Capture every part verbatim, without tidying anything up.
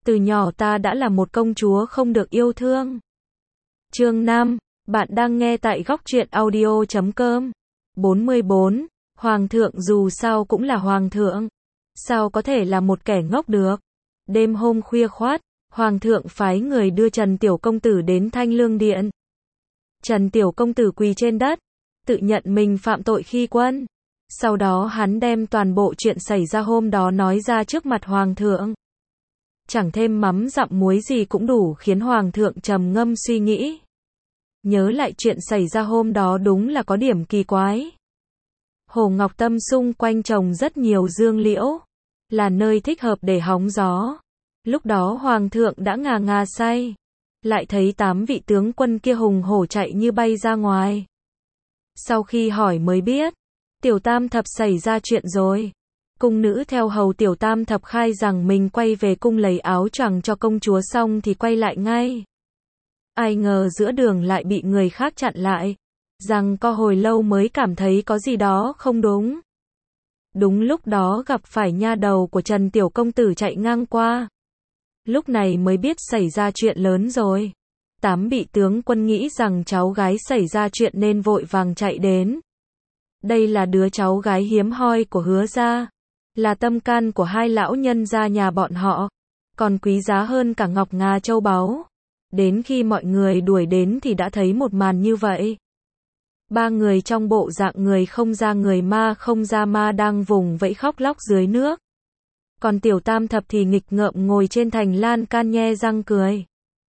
Từ nhỏ ta đã là một công chúa không được yêu thương. Chương năm, bạn đang nghe tại góc truyện audio chấm com. bốn mươi bốn, Hoàng thượng dù sao cũng là Hoàng thượng. Sao có thể là một kẻ ngốc được? Đêm hôm khuya khoát, Hoàng thượng phái người đưa Trần Tiểu Công Tử đến Thanh Lương Điện. Trần Tiểu Công Tử quỳ trên đất, tự nhận mình phạm tội khi quân. Sau đó hắn đem toàn bộ chuyện xảy ra hôm đó nói ra trước mặt Hoàng thượng. Chẳng thêm mắm dặm muối gì cũng đủ khiến Hoàng thượng trầm ngâm suy nghĩ. Nhớ lại chuyện xảy ra hôm đó đúng là có điểm kỳ quái. Hồ Ngọc Tâm xung quanh trồng rất nhiều dương liễu, là nơi thích hợp để hóng gió. Lúc đó Hoàng thượng đã ngà ngà say, lại thấy tám vị tướng quân kia hùng hổ chạy như bay ra ngoài. Sau khi hỏi mới biết, Tiểu Tam Thập xảy ra chuyện rồi. Cung nữ theo hầu Tiểu Tam Thập khai rằng mình quay về cung lấy áo choàng cho công chúa xong thì quay lại ngay. Ai ngờ giữa đường lại bị người khác chặn lại, rằng co hồi lâu mới cảm thấy có gì đó không đúng. Đúng lúc đó gặp phải nha đầu của Trần Tiểu Công Tử chạy ngang qua. Lúc này mới biết xảy ra chuyện lớn rồi. Tám vị tướng quân nghĩ rằng cháu gái xảy ra chuyện nên vội vàng chạy đến. Đây là đứa cháu gái hiếm hoi của Hứa gia, là tâm can của hai lão nhân gia nhà bọn họ, còn quý giá hơn cả ngọc ngà châu báu. Đến khi mọi người đuổi đến thì đã thấy một màn như vậy. Ba người trong bộ dạng người không ra người ma không ra ma đang vùng vẫy khóc lóc dưới nước. Còn Tiểu Tam Thập thì nghịch ngợm ngồi trên thành lan can nhe răng cười.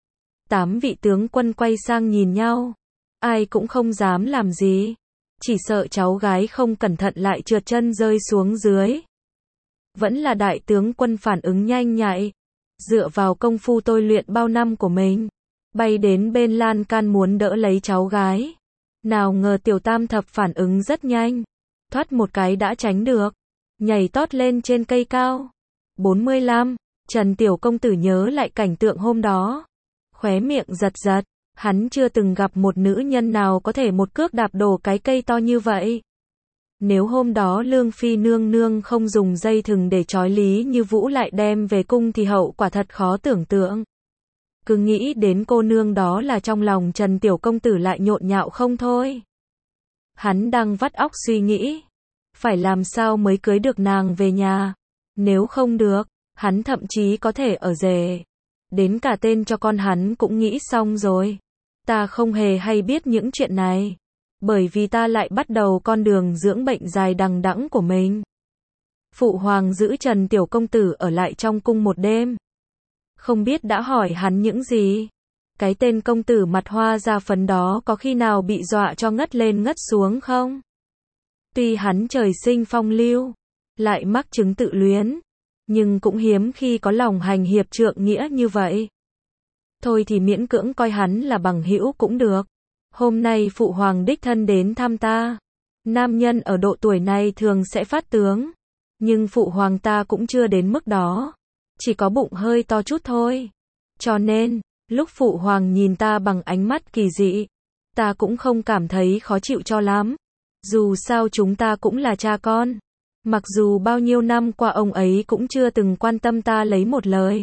Tám vị tướng quân quay sang nhìn nhau. Ai cũng không dám làm gì. Chỉ sợ cháu gái không cẩn thận lại trượt chân rơi xuống dưới. Vẫn là đại tướng quân phản ứng nhanh nhạy. Dựa vào công phu tôi luyện bao năm của mình, bay đến bên lan can muốn đỡ lấy cháu gái. Nào ngờ Tiểu Tam Thập phản ứng rất nhanh, thoát một cái đã tránh được, nhảy tót lên trên cây cao. bốn mươi lăm, Trần Tiểu Công Tử nhớ lại cảnh tượng hôm đó, khóe miệng giật giật, hắn chưa từng gặp một nữ nhân nào có thể một cước đạp đổ cái cây to như vậy. Nếu hôm đó Lương Phi nương nương không dùng dây thừng để trói Lý Như Vũ lại đem về cung thì hậu quả thật khó tưởng tượng. Cứ nghĩ đến cô nương đó là trong lòng Trần Tiểu Công Tử lại nhộn nhạo không thôi. Hắn đang vắt óc suy nghĩ, phải làm sao mới cưới được nàng về nhà. Nếu không được, hắn thậm chí có thể ở rể. Đến cả tên cho con hắn cũng nghĩ xong rồi. Ta không hề hay biết những chuyện này, bởi vì ta lại bắt đầu con đường dưỡng bệnh dài đằng đẵng của mình. Phụ hoàng giữ Trần Tiểu Công Tử ở lại trong cung một đêm. Không biết đã hỏi hắn những gì. Cái tên công tử mặt hoa da phấn đó có khi nào bị dọa cho ngất lên ngất xuống không? Tuy hắn trời sinh phong lưu, lại mắc chứng tự luyến, nhưng cũng hiếm khi có lòng hành hiệp trượng nghĩa như vậy. Thôi thì miễn cưỡng coi hắn là bằng hữu cũng được. Hôm nay phụ hoàng đích thân đến thăm ta. Nam nhân ở độ tuổi này thường sẽ phát tướng, nhưng phụ hoàng ta cũng chưa đến mức đó, chỉ có bụng hơi to chút thôi. Cho nên, lúc phụ hoàng nhìn ta bằng ánh mắt kỳ dị, ta cũng không cảm thấy khó chịu cho lắm. Dù sao chúng ta cũng là cha con. Mặc dù bao nhiêu năm qua ông ấy cũng chưa từng quan tâm ta lấy một lời.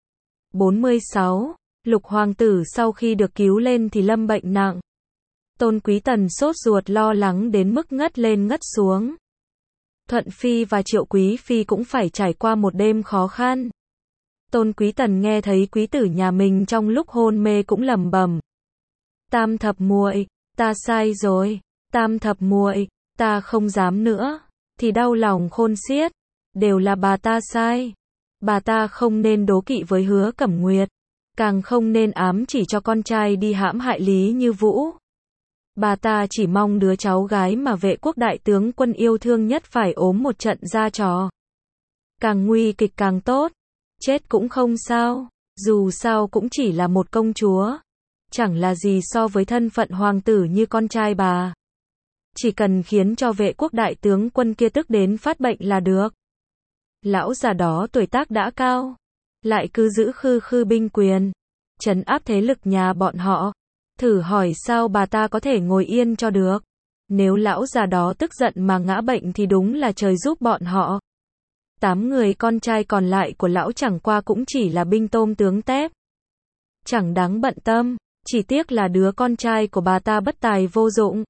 bốn mươi sáu. Lục hoàng tử sau khi được cứu lên thì lâm bệnh nặng. Tôn Quý Tần sốt ruột lo lắng đến mức ngất lên ngất xuống. Thuận Phi và Triệu Quý Phi cũng phải trải qua một đêm khó khăn. Tôn Quý Tần nghe thấy quý tử nhà mình trong lúc hôn mê cũng lẩm bẩm. Tam Thập muội, ta sai rồi. Tam Thập muội, ta không dám nữa. Thì đau lòng khôn xiết. Đều là bà ta sai. Bà ta không nên đố kỵ với Hứa Cẩm Nguyệt, càng không nên ám chỉ cho con trai đi hãm hại Lý Như Vũ. Bà ta chỉ mong đứa cháu gái mà Vệ Quốc đại tướng quân yêu thương nhất phải ốm một trận ra trò. Càng nguy kịch càng tốt. Chết cũng không sao. Dù sao cũng chỉ là một công chúa. Chẳng là gì so với thân phận hoàng tử như con trai bà. Chỉ cần khiến cho Vệ Quốc đại tướng quân kia tức đến phát bệnh là được. Lão già đó tuổi tác đã cao, lại cứ giữ khư khư binh quyền, trấn áp thế lực nhà bọn họ. Thử hỏi sao bà ta có thể ngồi yên cho được. Nếu lão già đó tức giận mà ngã bệnh thì đúng là trời giúp bọn họ. Tám người con trai còn lại của lão chẳng qua cũng chỉ là binh tôm tướng tép. Chẳng đáng bận tâm, chỉ tiếc là đứa con trai của bà ta bất tài vô dụng.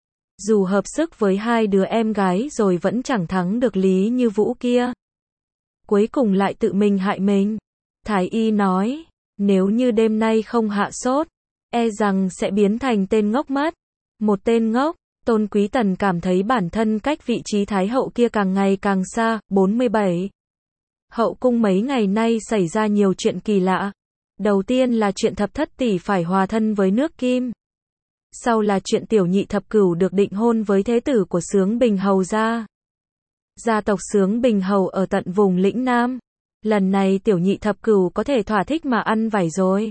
Dù hợp sức với hai đứa em gái rồi vẫn chẳng thắng được Lý Như Vũ kia. Cuối cùng lại tự mình hại mình. Thái y nói, nếu như đêm nay không hạ sốt, e rằng sẽ biến thành tên ngốc mất. Một tên ngốc. Tôn Quý Tần cảm thấy bản thân cách vị trí Thái hậu kia càng ngày càng xa. bốn mươi bảy. Hậu cung mấy ngày nay xảy ra nhiều chuyện kỳ lạ. Đầu tiên là chuyện thập thất tỷ phải hòa thân với nước Kim. Sau là chuyện tiểu nhị thập cửu được định hôn với thế tử của Xướng Bình Hầu gia. Gia tộc Xướng Bình Hầu ở tận vùng lĩnh Nam. Lần này tiểu nhị thập cửu có thể thỏa thích mà ăn vải rồi.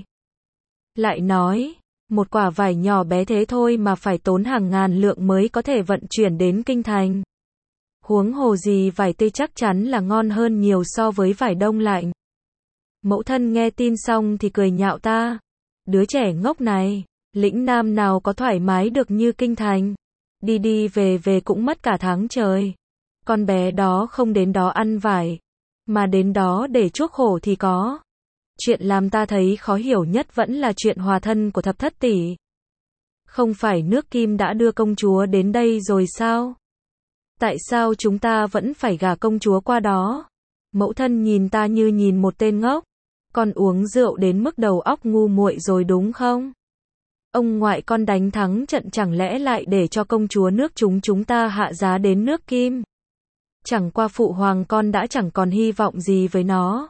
Lại nói, một quả vải nhỏ bé thế thôi mà phải tốn hàng ngàn lượng mới có thể vận chuyển đến kinh thành. Huống hồ gì vải tây chắc chắn là ngon hơn nhiều so với vải đông lạnh. Mẫu thân nghe tin xong thì cười nhạo ta. Đứa trẻ ngốc này, lĩnh Nam nào có thoải mái được như kinh thành. Đi đi về về cũng mất cả tháng trời. Con bé đó không đến đó ăn vải, mà đến đó để chuốc khổ thì có. Chuyện làm ta thấy khó hiểu nhất vẫn là chuyện hòa thân của thập thất tỷ. Không phải nước Kim đã đưa công chúa đến đây rồi sao? Tại sao chúng ta vẫn phải gả công chúa qua đó? Mẫu thân nhìn ta như nhìn một tên ngốc. Con uống rượu đến mức đầu óc ngu muội rồi đúng không? Ông ngoại con đánh thắng trận chẳng lẽ lại để cho công chúa nước chúng chúng ta hạ giá đến nước Kim? Chẳng qua phụ hoàng con đã chẳng còn hy vọng gì với nó.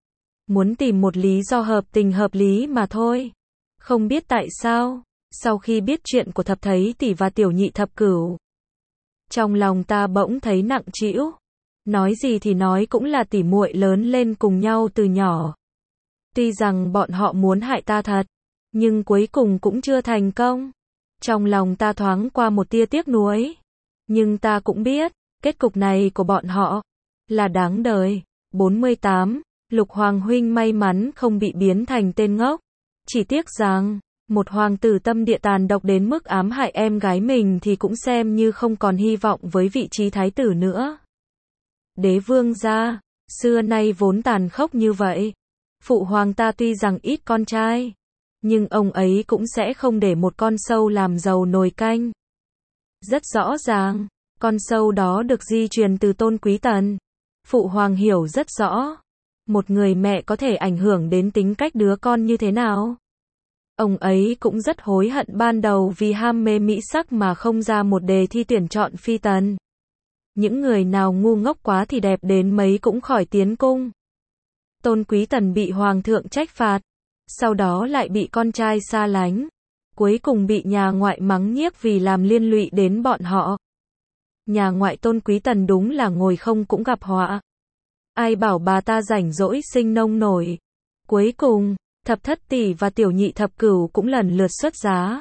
Muốn tìm một lý do hợp tình hợp lý mà thôi. Không biết tại sao, sau khi biết chuyện của thập thấy tỷ và tiểu nhị thập cửu, trong lòng ta bỗng thấy nặng trĩu. Nói gì thì nói cũng là tỷ muội lớn lên cùng nhau từ nhỏ. Tuy rằng bọn họ muốn hại ta thật, nhưng cuối cùng cũng chưa thành công. Trong lòng ta thoáng qua một tia tiếc nuối. Nhưng ta cũng biết, kết cục này của bọn họ là đáng đời. bốn mươi tám. Lục Hoàng huynh may mắn không bị biến thành tên ngốc. Chỉ tiếc rằng, một hoàng tử tâm địa tàn độc đến mức ám hại em gái mình thì cũng xem như không còn hy vọng với vị trí thái tử nữa. Đế vương gia, xưa nay vốn tàn khốc như vậy. Phụ hoàng ta tuy rằng ít con trai, nhưng ông ấy cũng sẽ không để một con sâu làm dầu nồi canh. Rất rõ ràng, con sâu đó được di truyền từ Tôn Quý Tần. Phụ hoàng hiểu rất rõ, một người mẹ có thể ảnh hưởng đến tính cách đứa con như thế nào. Ông ấy cũng rất hối hận ban đầu vì ham mê mỹ sắc mà không ra một đề thi tuyển chọn phi tần. Những người nào ngu ngốc quá thì đẹp đến mấy cũng khỏi tiến cung. Tôn Quý Tần bị hoàng thượng trách phạt, sau đó lại bị con trai xa lánh, cuối cùng bị nhà ngoại mắng nhiếc vì làm liên lụy đến bọn họ. Nhà ngoại Tôn Quý Tần đúng là ngồi không cũng gặp họa. Ai bảo bà ta rảnh rỗi sinh nông nổi. Cuối cùng, thập thất tỷ và tiểu nhị thập cửu cũng lần lượt xuất giá.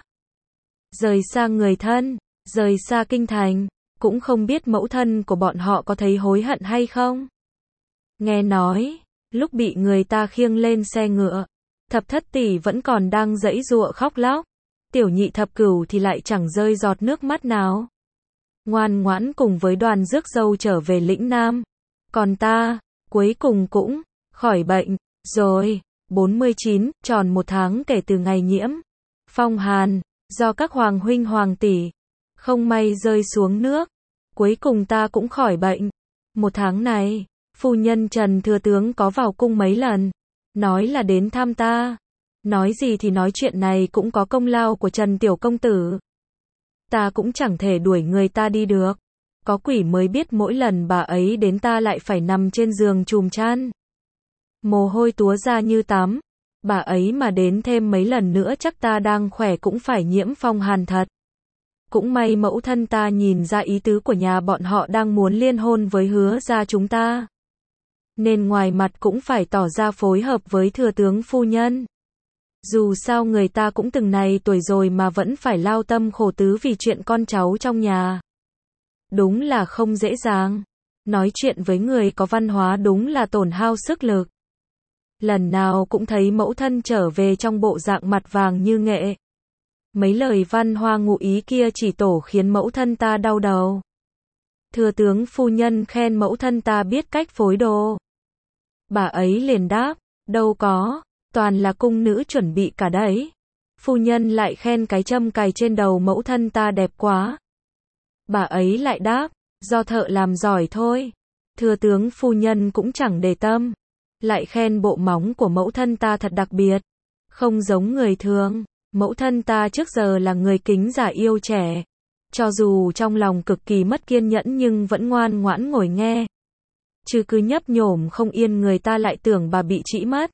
Rời xa người thân, rời xa kinh thành, cũng không biết mẫu thân của bọn họ có thấy hối hận hay không. Nghe nói, lúc bị người ta khiêng lên xe ngựa, thập thất tỷ vẫn còn đang giãy giụa khóc lóc. Tiểu nhị thập cửu thì lại chẳng rơi giọt nước mắt nào. Ngoan ngoãn cùng với đoàn rước dâu trở về lĩnh Nam. Còn ta, cuối cùng cũng khỏi bệnh rồi. bốn mươi chín, tròn một tháng kể từ ngày nhiễm phong hàn, do các hoàng huynh hoàng tỷ không may rơi xuống nước. Cuối cùng ta cũng khỏi bệnh. Một tháng này, phu nhân Trần thừa tướng có vào cung mấy lần, nói là đến thăm ta. Nói gì thì nói chuyện này cũng có công lao của Trần tiểu công tử. Ta cũng chẳng thể đuổi người ta đi được. Có quỷ mới biết mỗi lần bà ấy đến ta lại phải nằm trên giường chùm chăn. Mồ hôi túa ra như tắm. Bà ấy mà đến thêm mấy lần nữa chắc ta đang khỏe cũng phải nhiễm phong hàn thật. Cũng may mẫu thân ta nhìn ra ý tứ của nhà bọn họ đang muốn liên hôn với Hứa gia chúng ta. Nên ngoài mặt cũng phải tỏ ra phối hợp với thừa tướng phu nhân. Dù sao người ta cũng từng này tuổi rồi mà vẫn phải lao tâm khổ tứ vì chuyện con cháu trong nhà. Đúng là không dễ dàng. Nói chuyện với người có văn hóa đúng là tổn hao sức lực. Lần nào cũng thấy mẫu thân trở về trong bộ dạng mặt vàng như nghệ. Mấy lời văn hoa ngụ ý kia chỉ tổ khiến mẫu thân ta đau đầu. Thừa tướng phu nhân khen mẫu thân ta biết cách phối đồ. Bà ấy liền đáp, đâu có, toàn là cung nữ chuẩn bị cả đấy. Phu nhân lại khen cái châm cài trên đầu mẫu thân ta đẹp quá. Bà ấy lại đáp, do thợ làm giỏi thôi. Thừa tướng phu nhân cũng chẳng để tâm. Lại khen bộ móng của mẫu thân ta thật đặc biệt. Không giống người thường. Mẫu thân ta trước giờ là người kính già yêu trẻ. Cho dù trong lòng cực kỳ mất kiên nhẫn nhưng vẫn ngoan ngoãn ngồi nghe. Chứ cứ nhấp nhổm không yên người ta lại tưởng bà bị trĩ mất.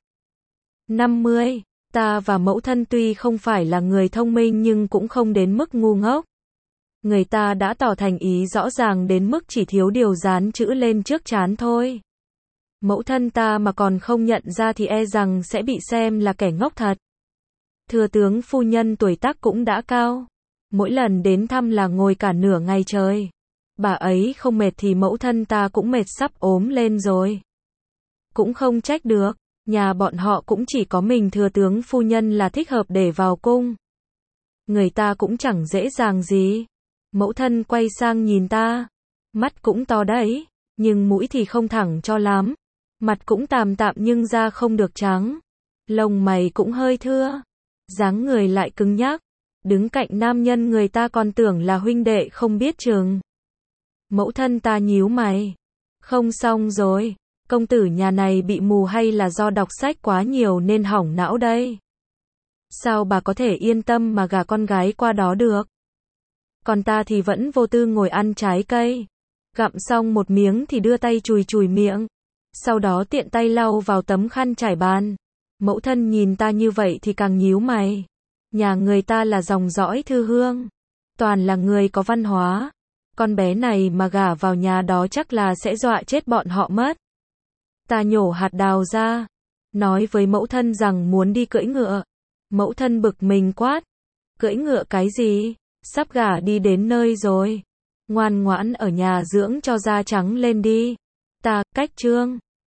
năm mươi. Ta và mẫu thân tuy không phải là người thông minh nhưng cũng không đến mức ngu ngốc. Người ta đã tỏ thành ý rõ ràng đến mức chỉ thiếu điều dán chữ lên trước trán thôi. Mẫu thân ta mà còn không nhận ra thì e rằng sẽ bị xem là kẻ ngốc thật. Thừa tướng phu nhân tuổi tác cũng đã cao. Mỗi lần đến thăm là ngồi cả nửa ngày trời. Bà ấy không mệt thì mẫu thân ta cũng mệt sắp ốm lên rồi. Cũng không trách được. Nhà bọn họ cũng chỉ có mình thừa tướng phu nhân là thích hợp để vào cung. Người ta cũng chẳng dễ dàng gì. Mẫu thân quay sang nhìn ta. Mắt cũng to đấy, nhưng mũi thì không thẳng cho lắm. Mặt cũng tàm tạm nhưng da không được trắng. Lông mày cũng hơi thưa. Dáng người lại cứng nhắc. Đứng cạnh nam nhân người ta còn tưởng là huynh đệ không biết chừng. Mẫu thân ta nhíu mày. Không xong rồi. Công tử nhà này bị mù hay là do đọc sách quá nhiều nên hỏng não đây? Sao bà có thể yên tâm mà gả con gái qua đó được? Còn ta thì vẫn vô tư ngồi ăn trái cây. Gặm xong một miếng thì đưa tay chùi chùi miệng. Sau đó tiện tay lau vào tấm khăn trải bàn. Mẫu thân nhìn ta như vậy thì càng nhíu mày. Nhà người ta là dòng dõi thư hương. Toàn là người có văn hóa. Con bé này mà gả vào nhà đó chắc là sẽ dọa chết bọn họ mất. Ta nhổ hạt đào ra. Nói với mẫu thân rằng muốn đi cưỡi ngựa. Mẫu thân bực mình quát. Cưỡi ngựa cái gì? Sắp gả đi đến nơi rồi. Ngoan ngoãn ở nhà dưỡng cho da trắng lên đi. Ta, cách chương.